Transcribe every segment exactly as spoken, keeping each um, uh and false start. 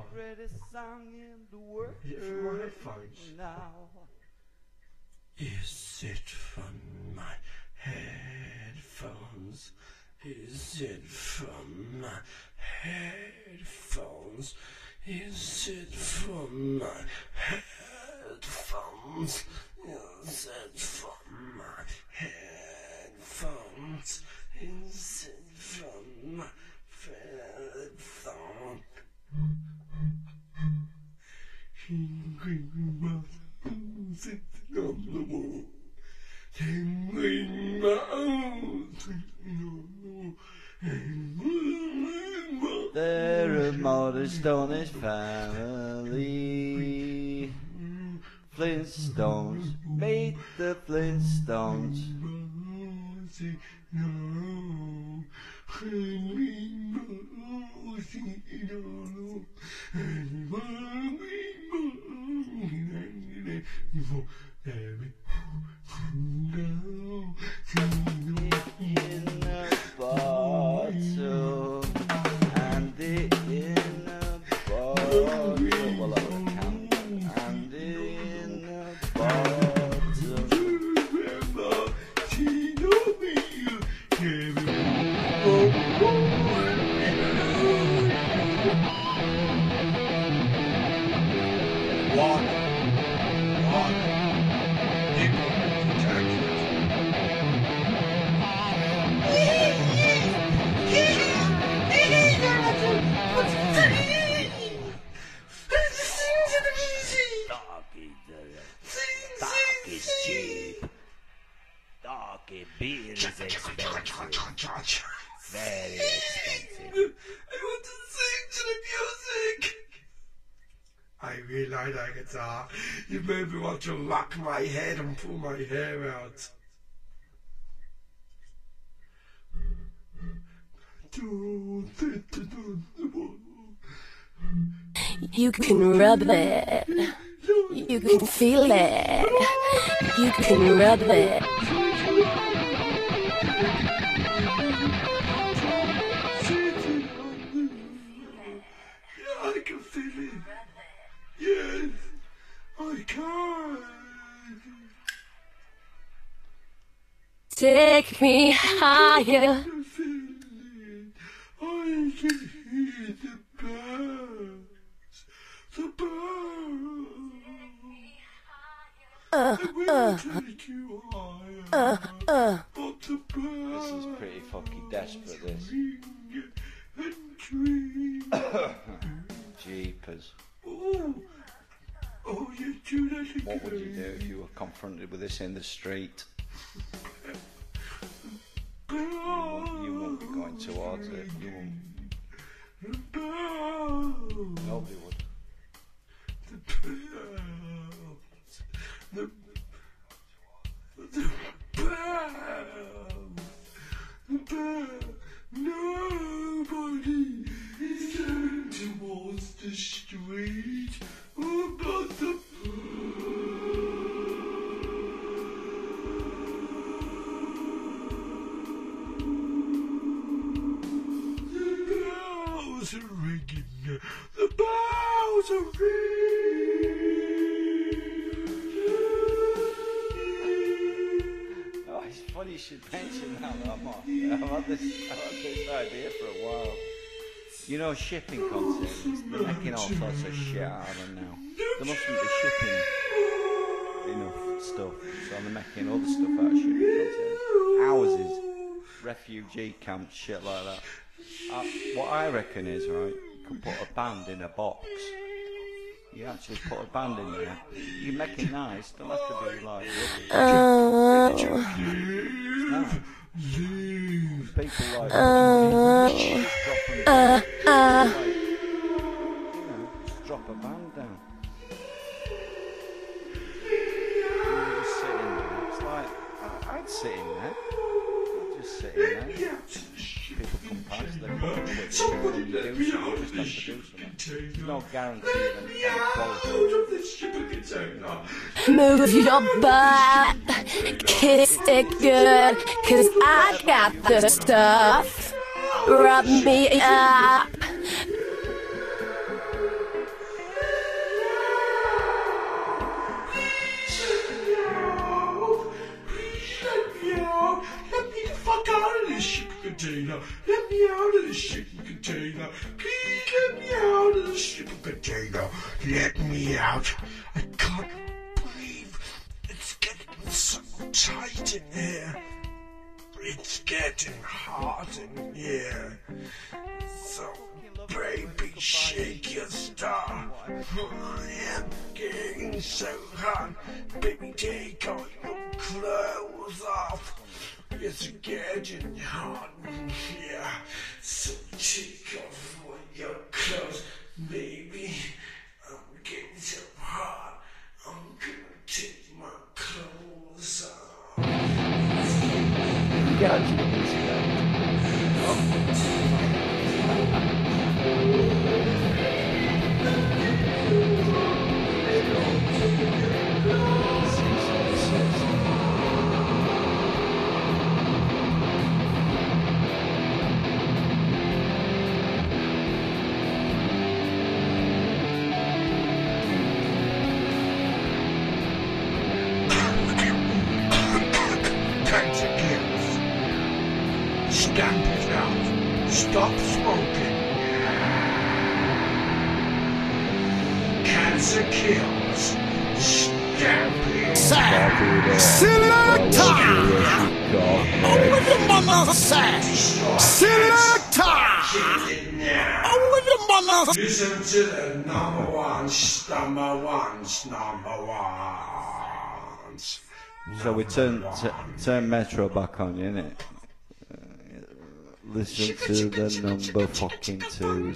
Greatest song in the world. Is it from my headphones? Now. Is it from my headphones? Is it from my headphones? Is it from my headphones? Is it from my headphones? Is it from my headphones? Tingling mouth sitting on the wall. Tingling mouth sitting on the wall. They're a modest Stonish family. Flintstones, meet the Flintstones. In a bottle, and it in a bottle. Well, I can't. And in a bottle. One. One. People protected. Dark is cheap. Dark beer is expensive. Very expensive. I want to sing to the music. I really like that guitar. You made me want to lock my head and pull my hair out. You can rub it. You can feel it. You can rub it. Yeah, I can feel it. Yes, I can. Take me higher. I can hear the birds. The birds. Uh, I will take you higher. uh, uh. But the birds. This is pretty fucking desperate, this. And dream. Jeepers. Oh, oh, you do that again. What would you do if you were confronted with this in the street? You won't, you won't be going towards it. You won't. Nobody would. The birds. The, the birds. The birds. Nobody is going towards the street. Oh, but the bells are ringing. The bells are ringing. Oh, it's funny you should mention that. I'm not, I've had this, I've had this idea for a while. You know, shipping containers, they're making all sorts of shit out of them now. They mustn't be shipping enough stuff, so they're making other stuff out of shipping containers. Houses, refugee camps, shit like that. Uh, what I reckon is, right, you can put a band in a box. You actually put a band in there. You make it nice, don't have to be like rubbish. Uh, It's nice. People like uh, dropping, uh, uh. like, you know, just drop a band down. You just sit in there. It's like, I, I'd sit in there. I'd just sit in there. People come past, they put a quick thing on, you do something, you just have to do something. There's no guarantee of any kind of quality. Move your butt, kiss it good, cause I got the stuff. Rub me up. Stupid potato, let me out. I can't breathe. It's getting so tight in here. It's getting hot in here. So, baby, shake your star. I am getting so hot. Baby, take all your clothes off. It's getting hot in here. So take off all your clothes, baby. I'm getting so hot. I'm gonna take my clothes off. Gotcha, Stamp it out. Stop smoking. Cancer kills. Stamp it. Selector! Over the mother sack! Selector! Over the mother. Listen to the number ones, number ones, number ones. So we turn t- turn Metro back on, innit? Uh, listen to the number fucking twos.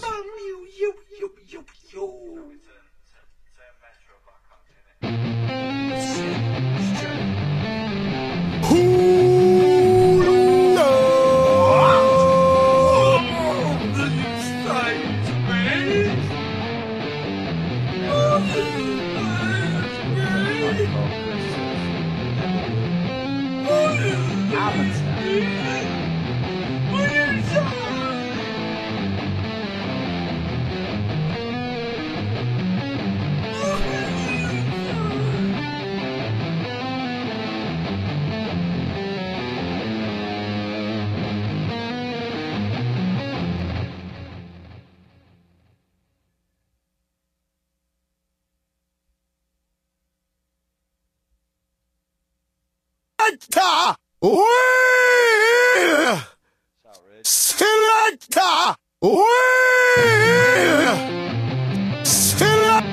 Selector! Will! Selector! Will! Selector!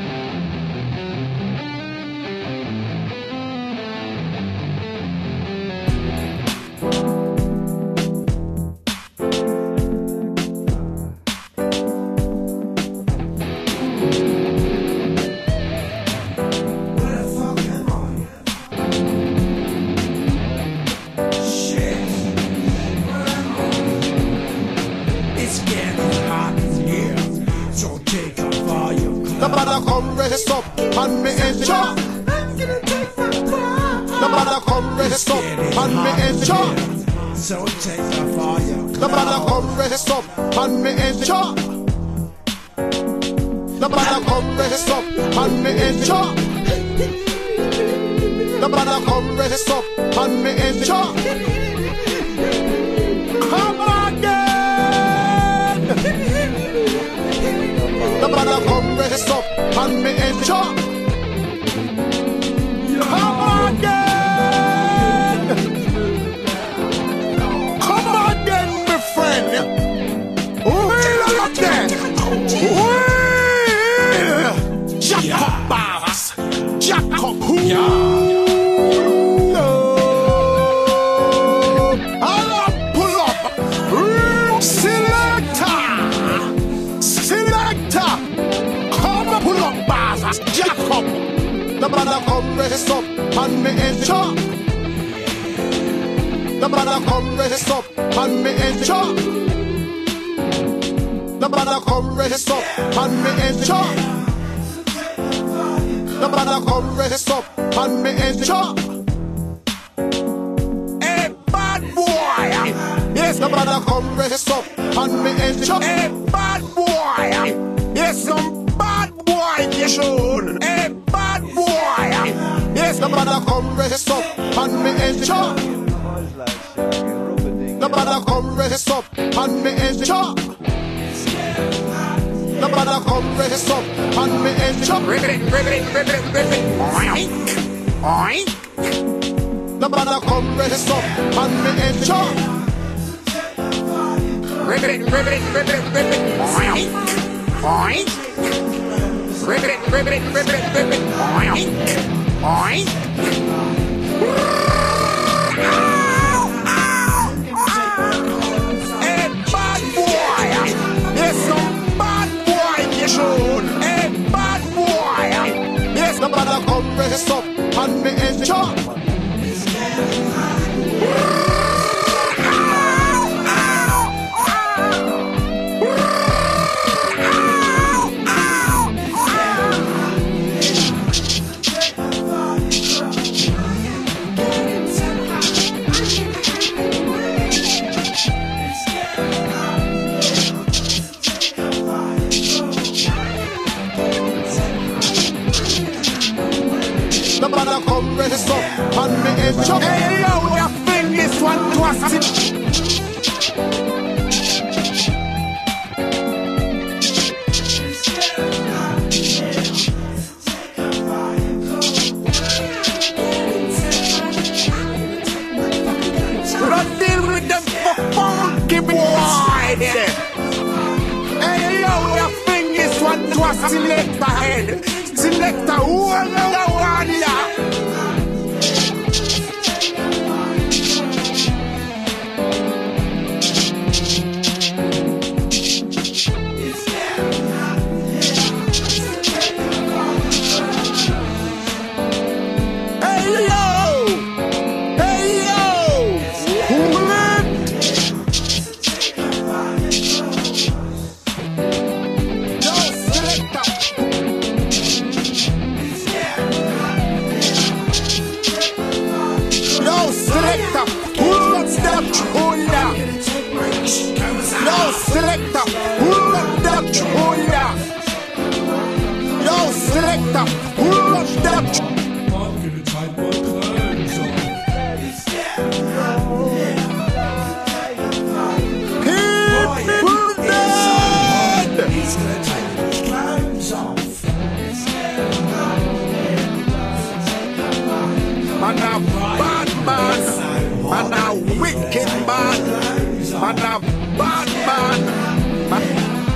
Nobody come rest up on me and chop. Nobody come rest up on me and chop. So take a fire. Nobody come rest up on me and chop. Nobody come rest up on me and chop. Nobody come rest up on me and chop. Come again. Nobody come rest up on me and chop. Come again. Come again, my friend. Wheel again. Wheel. Jack up, bars. Jack up. Wheel. I'll pull up. Selector. Selector. Come pull up, bars. Jack up. Nobody come rest up on me and chop. Nobody come rest up on me and chop. Nobody come rest up on me and chop. Nobody come rest up on me and chop. Hey, bad boy. Yes, nobody come rest up on me and chop. Hey, bad boy. Yes, some bad boy you should. Hey, bad boy. Yes, nobody come rest up on me and chop. Nobody come rest up on me and chop. Nobody come come rest up on me edge up. Ribbit, ribbit, ribbit, ribbit. Oink, oink. Nobody come rest up on me edge up. Ribbit, ribbit, ribbit, ribbit. Oink, oink. Ribbit, ribbit, ribbit, ribbit. Oink, oink. Hey, bad boy. Yes, some bad boy, you should. Hey, bad boy. Yes, nobody come rest up on me edge up. Nobody come rest up on me edge up. Hey, yo, you think this one twisted? Don't deal with them funky boy there. Hey, yo, you think this one twisted? Select the head. Select the whole other one here. Selector, who let that shoulder? Yo, selector, who let that? I'm gonna take my clothes off. People dead. He's gonna take his clothes off. Man a bad man, man a wicked man, man a bad man. Man.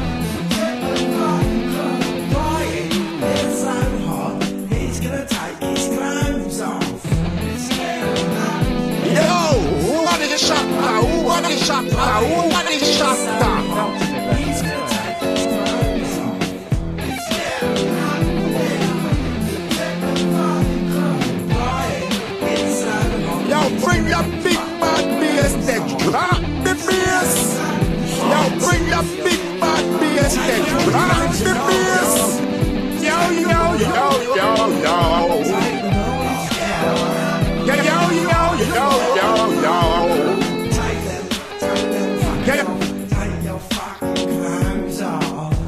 It's so hot, he's gonna take his clothes off. Yo, who are the shopper? Who are the shopper? Who are the shopper? He's gonna take his clothes off. It's so hot. Yo, bring your big bad bass, then drop the bass. Yo, bring your big bad bass, then drop the bass. Yo, yo, yo, yo, yo. Yo, yo, yo, yo, yo, yo. Take them, take them fucking off. Take your fucking clothes off.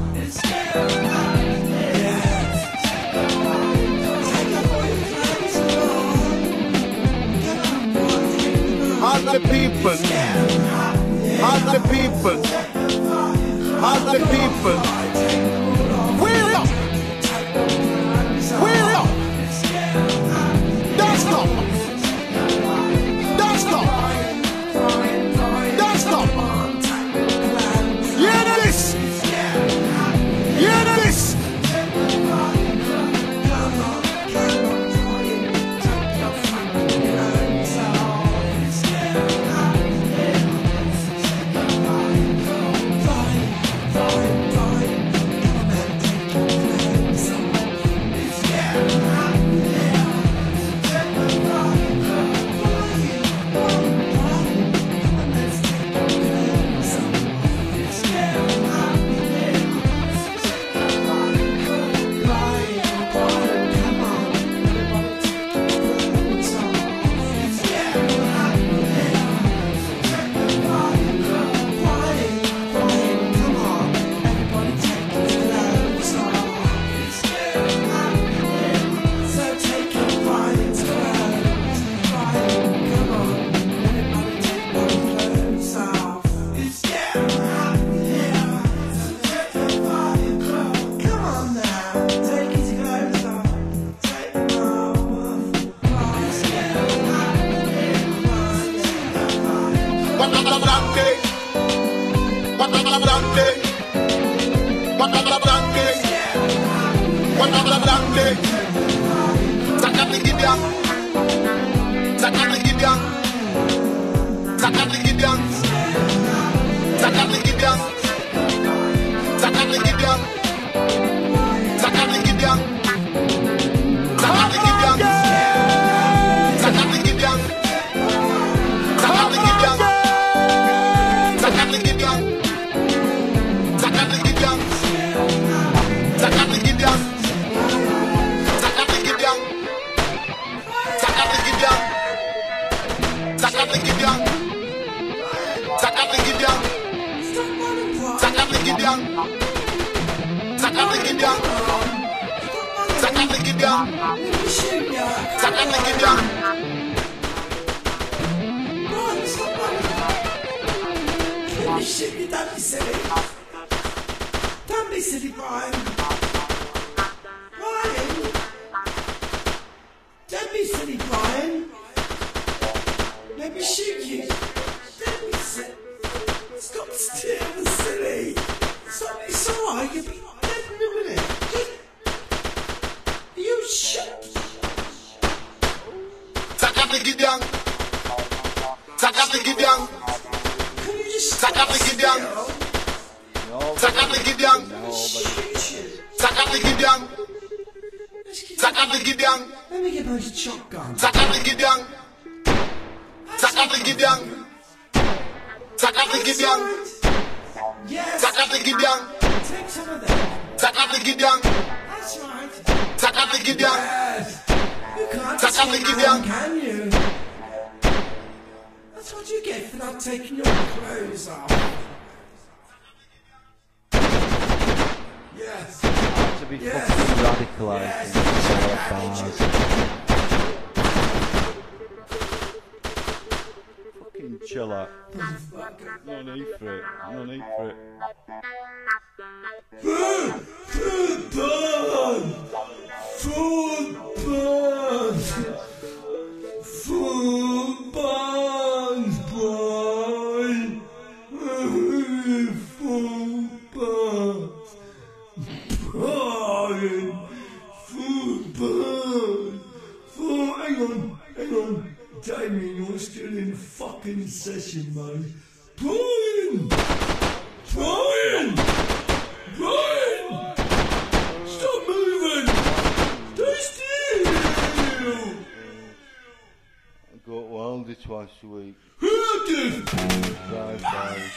All the people, all the people, all the people. Wheel up, wheel up. Don't stop, don't stop, don't stop. Hear this, hear this. Fine, fine. one of the long day. Zakati Gideon, Zakati Gideon, Zakati Gideon, Zakati Gideon, Zakati Gideon, Zakati Gideon, Zakati Gideon, Zakati Gideon, Zakati Gideon, Zakati Gideon, Zakati Gideon, Zakati Gideon, Zakati Gideon, Zakati Gideon, Zakati Gideon, Zakati Gideon, Zakati Gideon, Zakati Gideon, Zakati Gideon, Zakati Gideon. Don't be silly, don't be silly. Don't be silly, Brian. Brian. Don't be silly, Brian. Let me shoot you. Don't be silly. Stop still, silly. Stop, it's alright, you'll be dead in a minute. You shut. Zakati Gideon, Zakati Gideon, Can you just Zakati Gideon, No, Zakati Gideon, no, but Zakati Gideon, Zakati Gideon, Let me get those shotguns. Zakati Gideon, Zakati Gideon, Zakati Gideon, Yes. Zakati Gideon, Take some of them. Zakati Gideon, That's right. Zakati Gideon, Yes. You can't Zakati take Gideon. them, can you? That's what you get for not taking your clothes off. Yes. to be Yes. fucking radicalised Yes. in cellar bars. Fucking chill out. No need for it. No need for it. Food! Food burn! Food burn! Food burns, boy! Food burns! Brian! Food burns! Food, hang on, hang on. Damien, you're still in fucking session, mate. Brian! Brian! Brian! Stop moving! Stay still! I go to Aldi twice a week. Who did? Drive bys.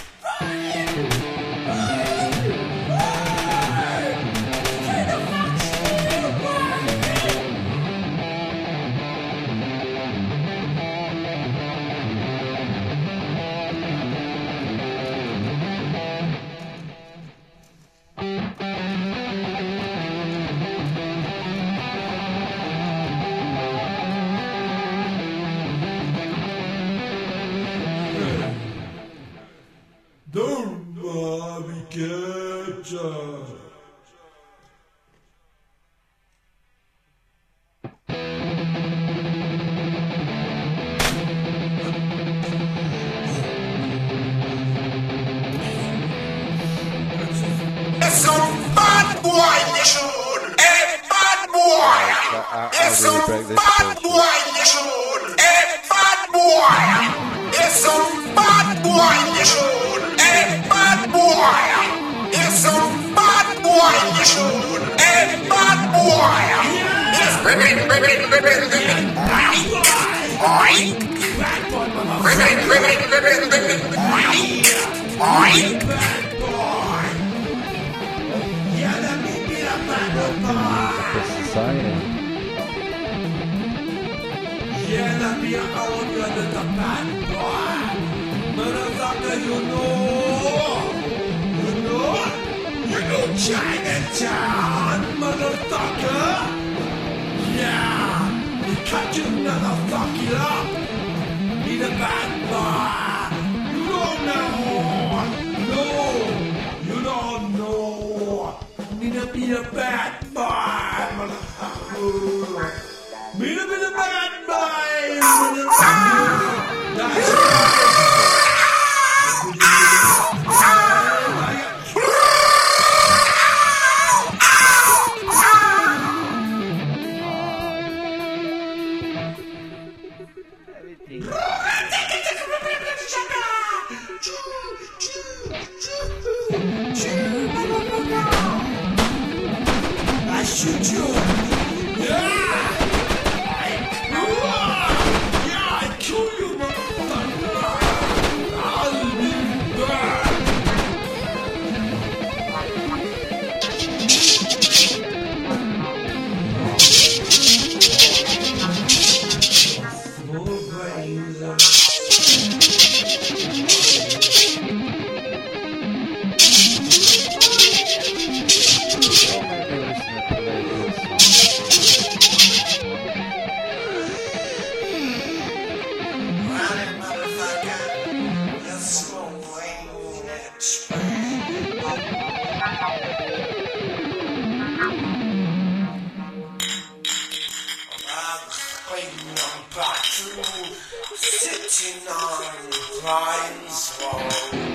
Don't worry, catcher. it's some bad boy nation, a bad boy. I- I It's really some break this bad bullshit. boy nation, a bad boy. It's some bad boy nation, a bad boy. It's some bad boy nation, a bad boy. It's ribbit, ribbit, ribbit, ribbit. Oink. Ribbit, ribbit, ribbit, ribbit. Oink. Oink. Yeah, let me be a bad boy. For society. Yeah, let me a old brother, the bad boy. Motherfucker, you know. You know? You know Chinatown, motherfucker. Yeah, we cut you motherfucker up. Be the bad boy. You don't know. No, you don't know. Need to be the bad boy, motherfucker. Need to be the bad boy, motherfucker. That's right. shoot you. Yeah! Yeah, I kill you, motherfucker. I'll be back. Sitting on Brian's wall,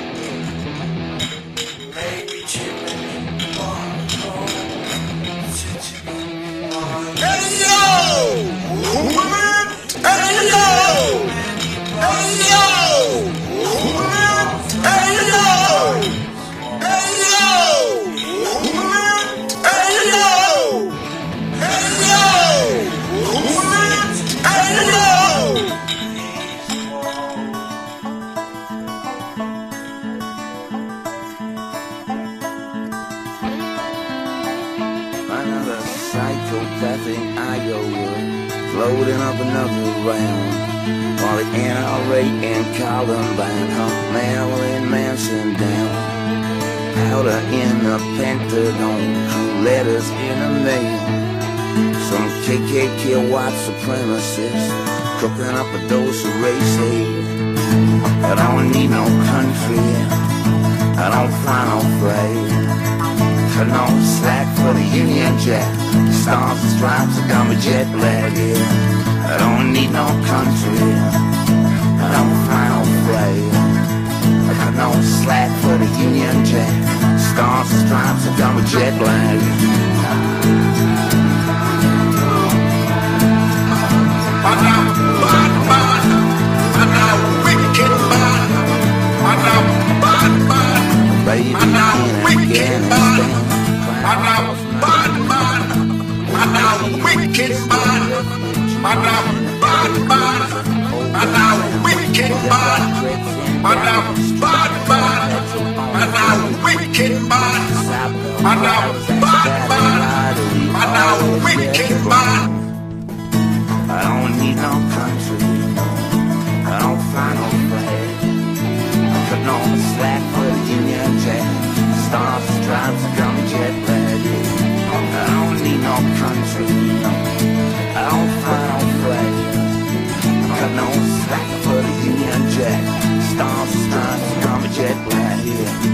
maybe chilling Barco, sitting on. Hey yo, woman! Hey yo, hey yo, woman! Hey yo, hey yo, woman! Hey yo, hey yo, woman! Hey yo. Psychopathic Iowa, floating up another round. While the N R A and Columbine hunt Marilyn Manson down. Powder in the Pentagon, true letters in the mail. Some K K K white supremacists cooking up a dose of race hate. I don't need no country, I don't fly no flag. Cut no slack for the Union Jack. Stars and stripes, I got my jet lag, yeah. I don't need no country, I don't fly no flag. I got no slack for the Union Jack. Stars and stripes, I got my jet lag. I know bad man, I know wicked man, I know bad man, Baby, I know in wicked man, Afghanistan, I know bad man, I know wicked man, I know bad man, I know wicked man, I know bad man, I know wicked man, I know bad man, I know wicked man. I don't need no country, I don't fly no flag. I cut no slack for the Union Jack. Stars and stripes, I got me jet lag. I don't need no country, I don't fly no flag. I cut no slack for the Union Jack. Stars and stripes, I got me jet lag.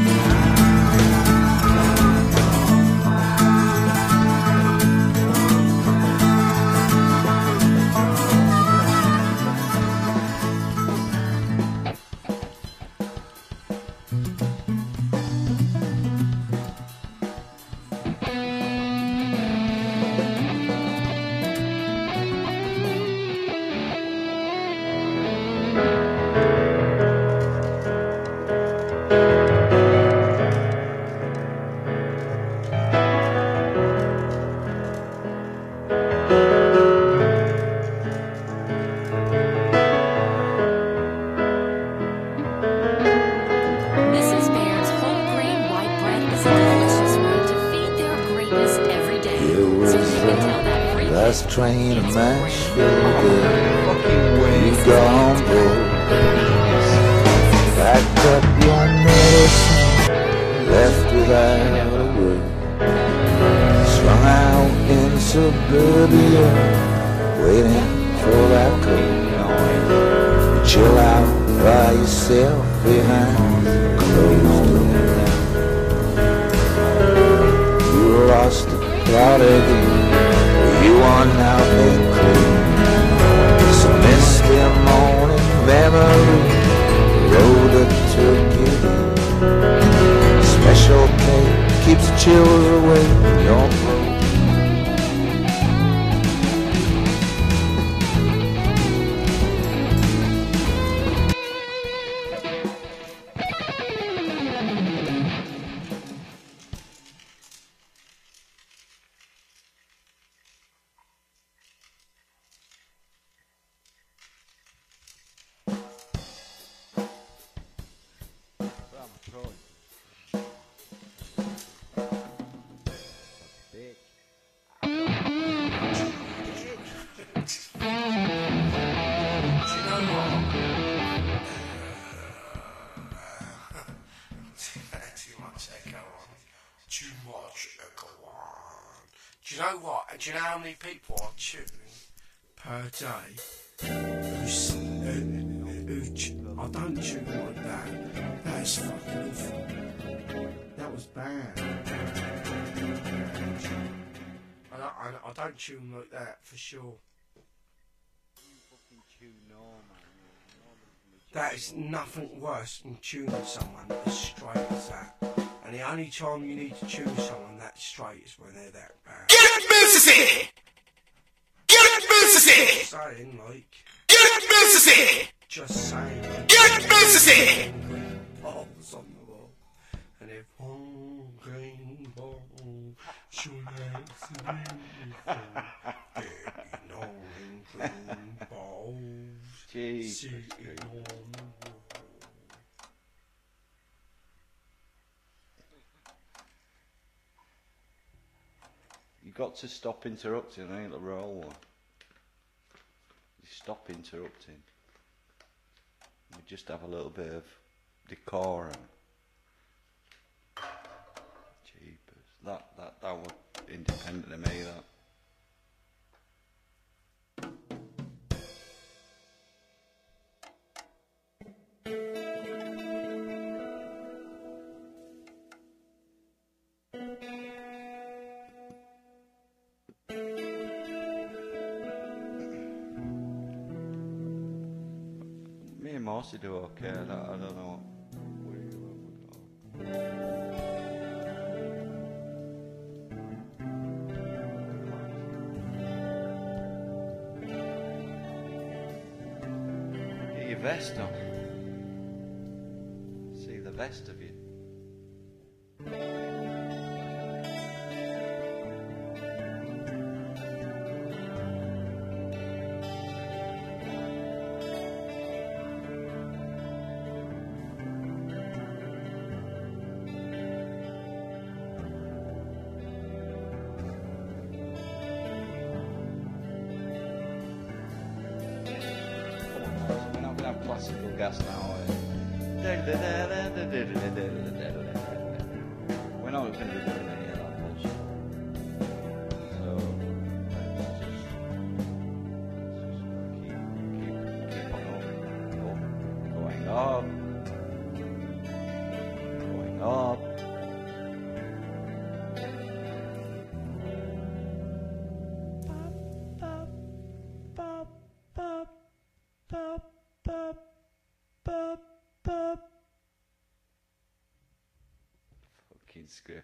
Last train to Nashville, you gone broke. Packed up your medicine, left without a word. Strung out in suburbia, waiting for that call. Chill out by yourself behind closed doors. You lost the plot again. You are now made clean. It's a misty morning memory, road that took you in. Special K keeps the chills away from your throat. throwing. Bitch. Too much echo on. Too much echo on. Do you know what? Do you know how many people I tune per day? Who's, who, who, who, I don't tune like that. That's fucking awful. That was bad. I don't, I, I don't tune like that for sure. That is nothing worse than tuning someone as straight as that. And the only time you need to tune someone that straight is when they're that bad. Get busy! Get busy! Just saying, like. Get busy! Just saying, like. Get busy! Green balls on the wall. And if one green ball should have beautiful, there be no green balls. Jesus. Sitting on the wall. You got to stop interrupting, ain't the roll one. You stop interrupting. We just have a little bit of decorum. Jeepers. That that that was independent of me, that. Me and Marcy do okay. I don't, I don't know what we Get your vest on. See the vest of you. We're not gonna have classical gas now. eh? We're not gonna be doing any of that bullshit. So let's just, let's just keep, keep, keep on up, up, going up, going up. Fucking scrape.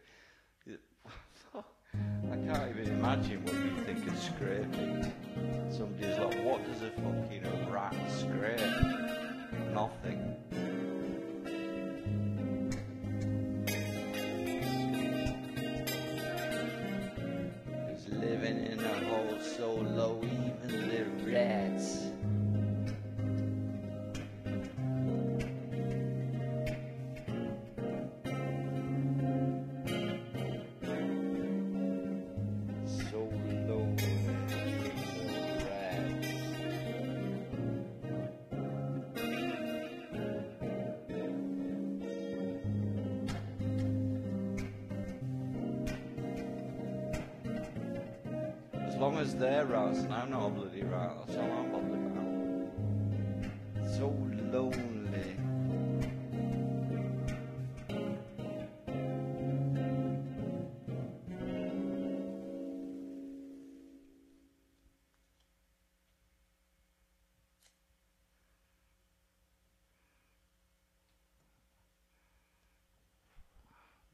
I can't even imagine what you think of scraping. Somebody's like, what does a fucking rat scrape? Nothing. He's living in a hole so low, even the rats. So low, even the rats. As long as they're rats and I'm not a bloody rat, that's all I'm bothered about. So low